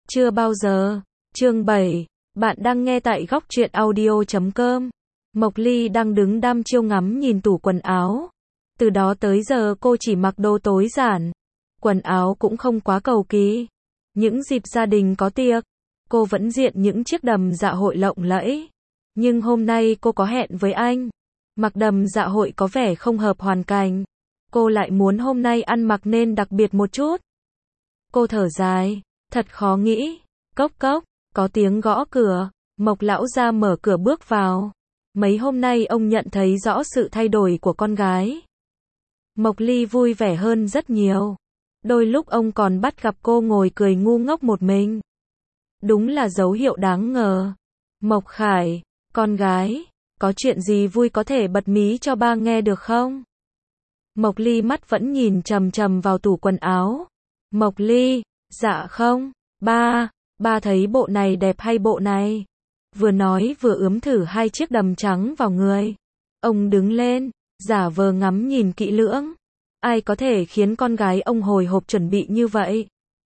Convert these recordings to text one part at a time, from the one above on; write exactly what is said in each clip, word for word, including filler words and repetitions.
Chưa bao giờ. Chương bảy. Bạn đang nghe tại góc truyện audio chấm com. Mộc Ly đang đứng đăm chiêu ngắm nhìn tủ quần áo. Từ đó tới giờ cô chỉ mặc đồ tối giản. Quần áo cũng không quá cầu kỳ. Những dịp gia đình có tiệc, cô vẫn diện những chiếc đầm dạ hội lộng lẫy. Nhưng hôm nay cô có hẹn với anh. Mặc đầm dạ hội có vẻ không hợp hoàn cảnh. Cô lại muốn hôm nay ăn mặc nên đặc biệt một chút. Cô thở dài, thật khó nghĩ. Cốc cốc, có tiếng gõ cửa. Mộc lão gia mở cửa bước vào. Mấy hôm nay ông nhận thấy rõ sự thay đổi của con gái. Mộc Ly vui vẻ hơn rất nhiều. Đôi lúc ông còn bắt gặp cô ngồi cười ngu ngốc một mình. Đúng là dấu hiệu đáng ngờ. Mộc Khải, con gái, có chuyện gì vui có thể bật mí cho ba nghe được không? Mộc Ly mắt vẫn nhìn chằm chằm vào tủ quần áo. Mộc Ly, dạ không, ba, ba thấy bộ này đẹp hay bộ này? Vừa nói vừa ướm thử hai chiếc đầm trắng vào người. Ông đứng lên, giả vờ ngắm nhìn kỹ lưỡng. Ai có thể khiến con gái ông hồi hộp chuẩn bị như vậy?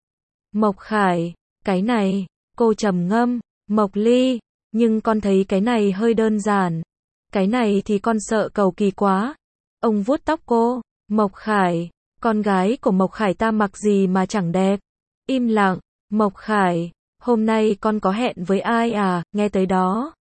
Mộc Khải, cái này, cô trầm ngâm. Mộc Ly, nhưng con thấy cái này hơi đơn giản. Cái này thì con sợ cầu kỳ quá. Ông vuốt tóc cô. Mộc Khải, con gái của Mộc Khải ta mặc gì mà chẳng đẹp. Im lặng. Mộc Khải, hôm nay con có hẹn với ai à? Nghe tới đó,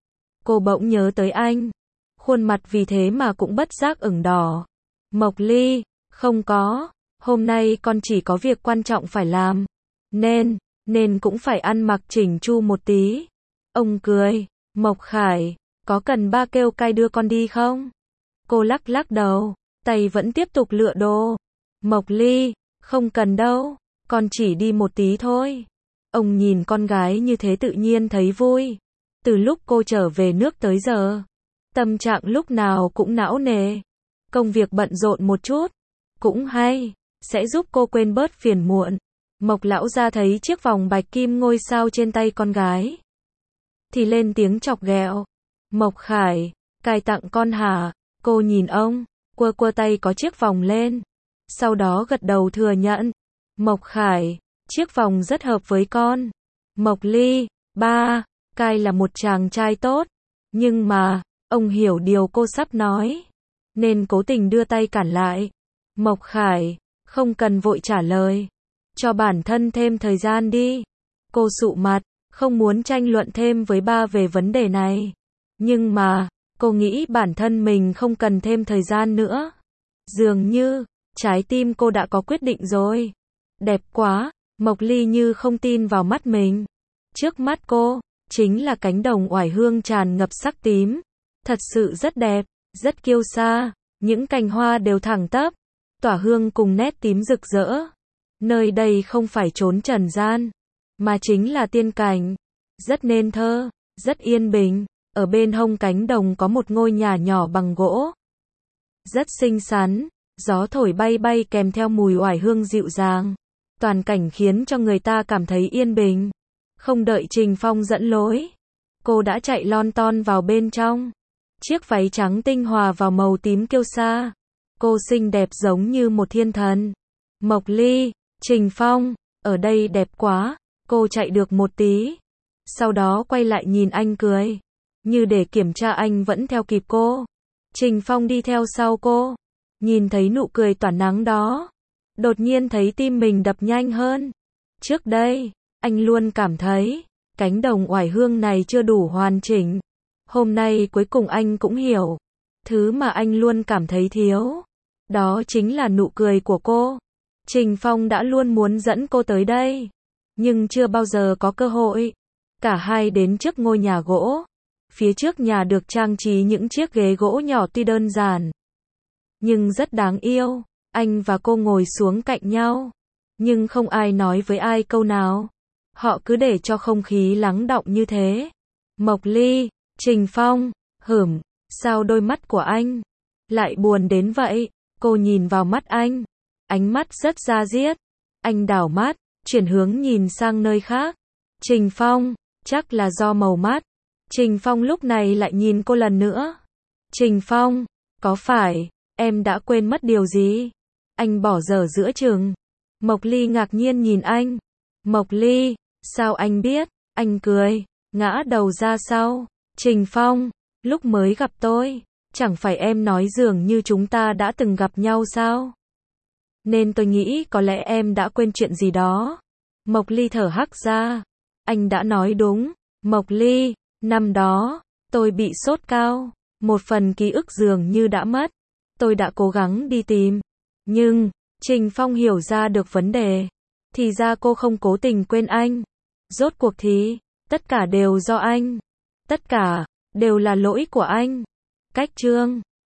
cô bỗng nhớ tới anh. Khuôn mặt vì thế mà cũng bất giác ửng đỏ. Mộc Ly, không có. Hôm nay con chỉ có việc quan trọng phải làm. Nên, nên cũng phải ăn mặc chỉnh chu một tí. Ông cười. Mộc Khải, có cần ba kêu cai đưa con đi không? Cô lắc lắc đầu, tay vẫn tiếp tục lựa đồ. Mộc Ly, không cần đâu, con chỉ đi một tí thôi. Ông nhìn con gái như thế tự nhiên thấy vui. Từ lúc cô trở về nước tới giờ, tâm trạng lúc nào cũng não nề. Công việc bận rộn một chút, cũng hay, sẽ giúp cô quên bớt phiền muộn. Mộc lão gia thấy chiếc vòng bạch kim ngôi sao trên tay con gái, thì lên tiếng chọc ghẹo. Mộc Khải, cài tặng con hả? Cô nhìn ông, quơ quơ tay có chiếc vòng lên. Sau đó gật đầu thừa nhận. Mộc Khải, chiếc vòng rất hợp với con. Mộc Ly, ba, cai là một chàng trai tốt. Nhưng mà, ông hiểu điều cô sắp nói, nên cố tình đưa tay cản lại. Mộc Khải, không cần vội trả lời. Cho bản thân thêm thời gian đi. Cô sụ mặt, không muốn tranh luận thêm với ba về vấn đề này. Nhưng mà, cô nghĩ bản thân mình không cần thêm thời gian nữa. Dường như, trái tim cô đã có quyết định rồi. Đẹp quá, Mộc Ly như không tin vào mắt mình. Trước mắt cô, chính là cánh đồng oải hương tràn ngập sắc tím. Thật sự rất đẹp, rất kiêu sa. Những cành hoa đều thẳng tắp, tỏa hương cùng nét tím rực rỡ. Nơi đây không phải chốn trần gian, mà chính là tiên cảnh. Rất nên thơ, rất yên bình. Ở bên hông cánh đồng có một ngôi nhà nhỏ bằng gỗ. Rất xinh xắn, gió thổi bay bay kèm theo mùi oải hương dịu dàng. Toàn cảnh khiến cho người ta cảm thấy yên bình. Không đợi Trình Phong dẫn lối, cô đã chạy lon ton vào bên trong. Chiếc váy trắng tinh hòa vào màu tím kiêu sa. Cô xinh đẹp giống như một thiên thần. Mộc Ly, Trình Phong, ở đây đẹp quá. Cô chạy được một tí, sau đó quay lại nhìn anh cười, như để kiểm tra anh vẫn theo kịp cô. Trình Phong đi theo sau cô, nhìn thấy nụ cười tỏa nắng đó, đột nhiên thấy tim mình đập nhanh hơn. Trước đây, anh luôn cảm thấy cánh đồng oải hương này chưa đủ hoàn chỉnh. Hôm nay cuối cùng anh cũng hiểu, thứ mà anh luôn cảm thấy thiếu, đó chính là nụ cười của cô. Trình Phong đã luôn muốn dẫn cô tới đây, nhưng chưa bao giờ có cơ hội. Cả hai đến trước ngôi nhà gỗ. Phía trước nhà được trang trí những chiếc ghế gỗ nhỏ tuy đơn giản, nhưng rất đáng yêu. Anh và cô ngồi xuống cạnh nhau, nhưng không ai nói với ai câu nào. Họ cứ để cho không khí lắng đọng như thế. Mộc Ly, Trình Phong, hửm, sao đôi mắt của anh lại buồn đến vậy? Cô nhìn vào mắt anh, ánh mắt rất da diết. Anh đảo mắt, chuyển hướng nhìn sang nơi khác. Trình Phong, chắc là do màu mắt. Trình Phong lúc này lại nhìn cô lần nữa. Trình Phong, có phải em đã quên mất điều gì? Anh bỏ dở giữa chừng. Mộc Ly ngạc nhiên nhìn anh. Mộc Ly, Sao anh biết? Anh cười, ngã đầu ra sau. Trình Phong, lúc mới gặp tôi, chẳng phải em nói dường như chúng ta đã từng gặp nhau sao? Nên tôi nghĩ có lẽ em đã quên chuyện gì đó. Mộc Ly thở hắt ra. Anh đã nói đúng. Mộc Ly, năm đó, tôi bị sốt cao. Một phần ký ức dường như đã mất. Tôi đã cố gắng đi tìm. Nhưng, Trình Phong hiểu ra được vấn đề. Thì ra cô không cố tình quên anh. Rốt cuộc thì, tất cả đều do anh. Tất cả, đều là lỗi của anh. Cách chương